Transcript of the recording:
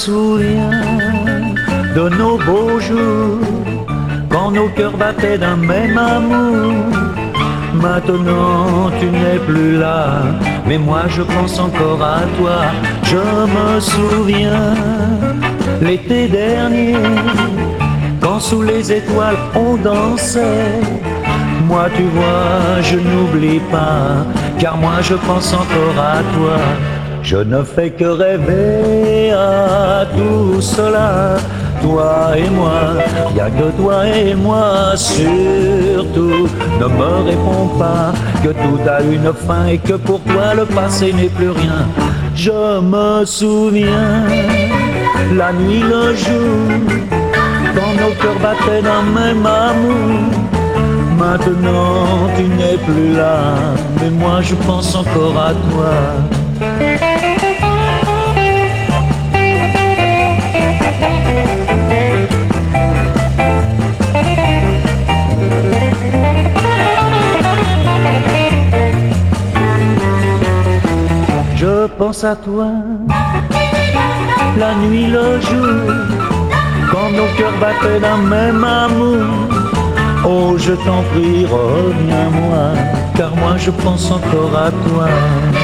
souviens de nos beaux jours, quand nos cœurs battaient d'un même amour. Maintenant tu n'es plus là, mais moi je pense encore à toi. Je me souviens l'été dernier, quand sous les étoiles on dansait. Moi tu vois je n'oublie pas, car moi je pense encore à toi. Je ne fais que rêver à tout cela, toi et moi, y a que toi et moi. Surtout ne me réponds pas que tout a une fin et que pour toi le passé n'est plus rien. Je me souviens la nuit, le jour, quand nos cœurs battaient d'un même amour. Maintenant tu n'es plus là, mais moi je pense encore à toi. Je pense à toi, la nuit, le jour, quand nos cœurs battaient d'un même amour. Oh, je t'en prie, reviens-moi, car moi je pense encore à toi.